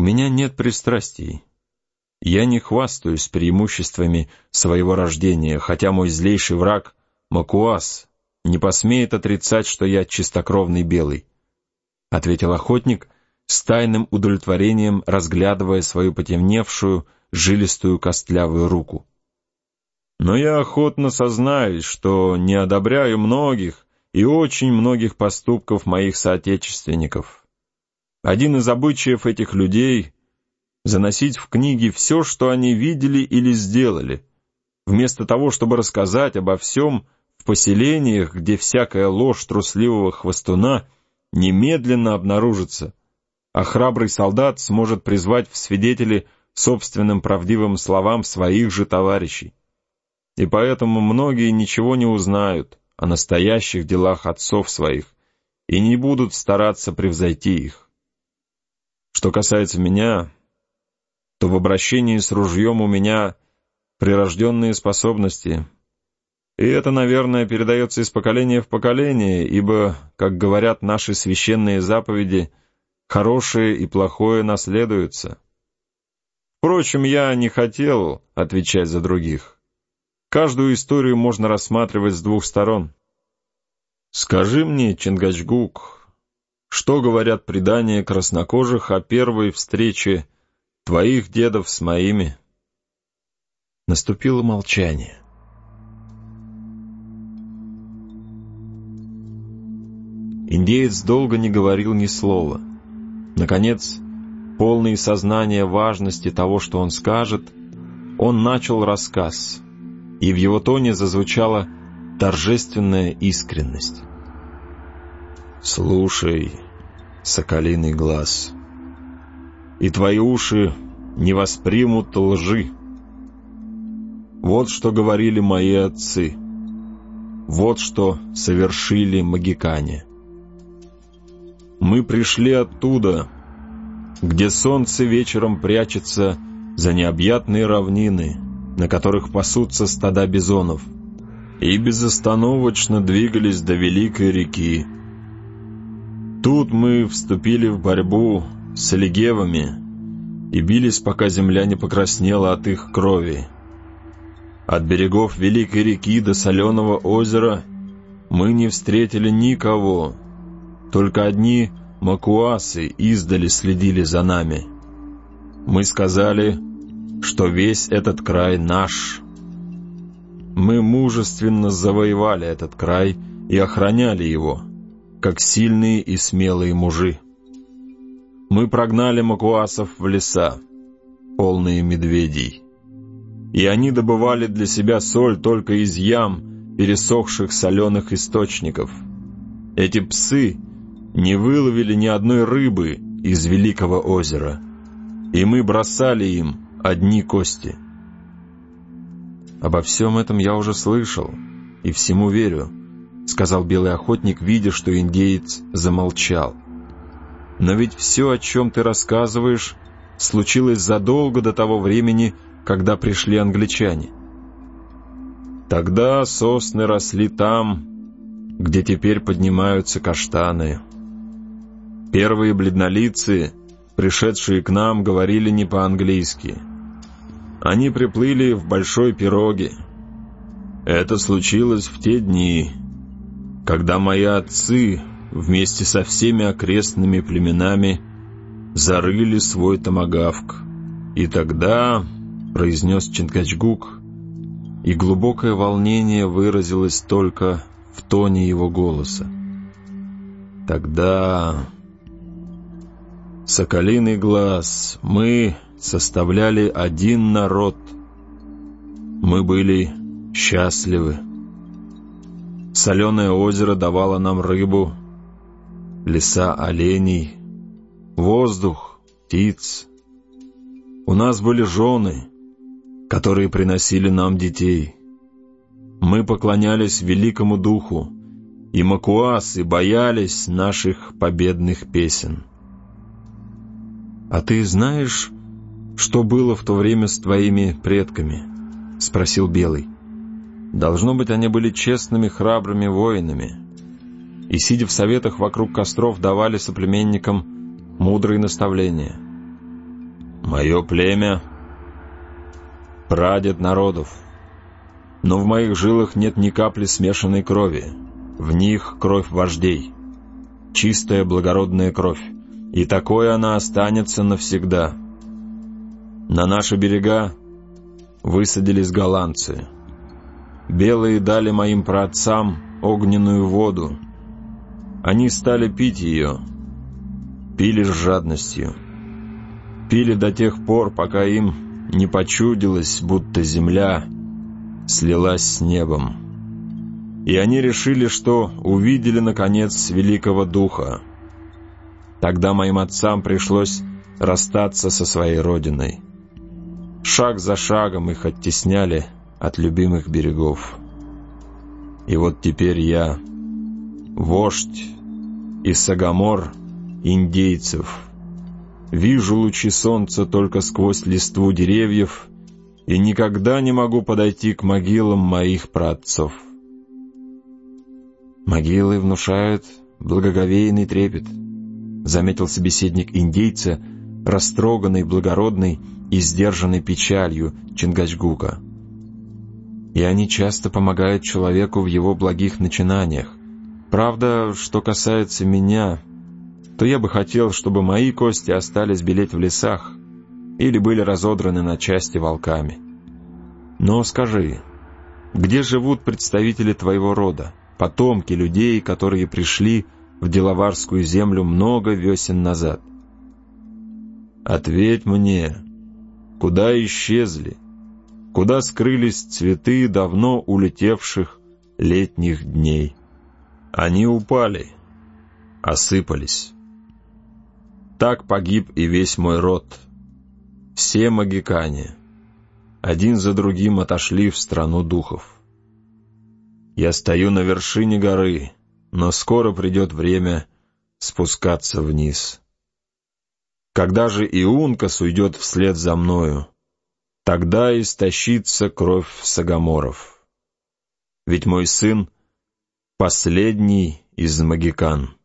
меня нет пристрастий. Я не хвастаюсь преимуществами своего рождения, хотя мой злейший враг, Макуас, не посмеет отрицать, что я чистокровный белый», — ответил охотник, с тайным удовлетворением разглядывая свою потемневшую, жилистую костлявую руку. «Но я охотно сознаюсь, что не одобряю многих и очень многих поступков моих соотечественников. Один из обычаев этих людей — заносить в книги все, что они видели или сделали, вместо того, чтобы рассказать обо всем в поселениях, где всякая ложь трусливого хвостуна немедленно обнаружится, а храбрый солдат сможет призвать в свидетели собственным правдивым словам своих же товарищей. И поэтому многие ничего не узнают о настоящих делах отцов своих и не будут стараться превзойти их. Что касается меня, то в обращении с ружьем у меня прирожденные способности, и это, наверное, передается из поколения в поколение, ибо, как говорят наши священные заповеди, хорошее и плохое наследуются. Впрочем, я не хотел отвечать за других. Каждую историю можно рассматривать с двух сторон. Скажи мне, Чингачгук, что говорят предания краснокожих о первой встрече твоих дедов с моими?» Наступило молчание. Индеец долго не говорил ни слова. Наконец, полный сознания важности того, что он скажет, он начал рассказ, и в его тоне зазвучала торжественная искренность. «Слушай, соколиный глаз, и твои уши не воспримут лжи. Вот что говорили мои отцы, вот что совершили магикане. Мы пришли оттуда, где солнце вечером прячется за необъятные равнины, на которых пасутся стада бизонов, и безостановочно двигались до великой реки. Тут мы вступили в борьбу с легевами и бились, пока земля не покраснела от их крови. От берегов великой реки до соленого озера мы не встретили никого, только одни макуасы издали следили за нами. Мы сказали, что весь этот край наш. Мы мужественно завоевали этот край и охраняли его, как сильные и смелые мужи. Мы прогнали макуасов в леса, полные медведей, и они добывали для себя соль только из ям, пересохших соленых источников. Эти псы не выловили ни одной рыбы из великого озера, и мы бросали им одни кости. «Обо всем этом я уже слышал, и всему верю», — сказал белый охотник, видя, что индеец замолчал. «Но ведь все, о чем ты рассказываешь, случилось задолго до того времени, когда пришли англичане. Тогда сосны росли там, где теперь поднимаются каштаны. Первые бледнолицые, пришедшие к нам, говорили не по-английски. Они приплыли в большой пироге. Это случилось в те дни, когда мои отцы вместе со всеми окрестными племенами зарыли свой томагавк. И тогда, — произнес Чингачгук, и глубокое волнение выразилось только в тоне его голоса. Тогда, соколиный глаз, мы составляли один народ. Мы были счастливы. Соленое озеро давало нам рыбу, леса оленей, воздух, птиц. У нас были жены, которые приносили нам детей. Мы поклонялись великому духу, и макуасы боялись наших победных песен. «А ты знаешь, что было в то время с твоими предками?» — спросил Белый. «Должно быть, они были честными, храбрыми воинами, и, сидя в советах вокруг костров, давали соплеменникам мудрые наставления. Мое племя — прадед народов, но в моих жилах нет ни капли смешанной крови. В них кровь вождей, чистая благородная кровь, и такой она останется навсегда. На наши берега высадились голландцы. Белые дали моим праотцам огненную воду. Они стали пить ее, пили с жадностью. Пили до тех пор, пока им не почудилось, будто земля слилась с небом. И они решили, что увидели, наконец, великого духа. Тогда моим отцам пришлось расстаться со своей родиной. Шаг за шагом их оттесняли от любимых берегов. И вот теперь я вождь и сагамор индейцев. Вижу лучи солнца только сквозь листву деревьев и никогда не могу подойти к могилам моих праотцов. «Могилы внушают благоговейный трепет», — заметил собеседник индейца, растроганный, благородной и сдержанной печалью Чингачгука. «И они часто помогают человеку в его благих начинаниях. Правда, что касается меня, то я бы хотел, чтобы мои кости остались белеть в лесах или были разодраны на части волками. Но скажи, где живут представители твоего рода, потомки людей, которые пришли в Делаварскую землю много весен назад? Ответь мне, куда исчезли, куда скрылись цветы давно улетевших летних дней? Они упали, осыпались. Так погиб и весь мой род. Все магикане один за другим отошли в страну духов. Я стою на вершине горы, но скоро придет время спускаться вниз. Когда же Иункас уйдет вслед за мною, тогда истощится кровь сагаморов. Ведь мой сын — последний из магикан.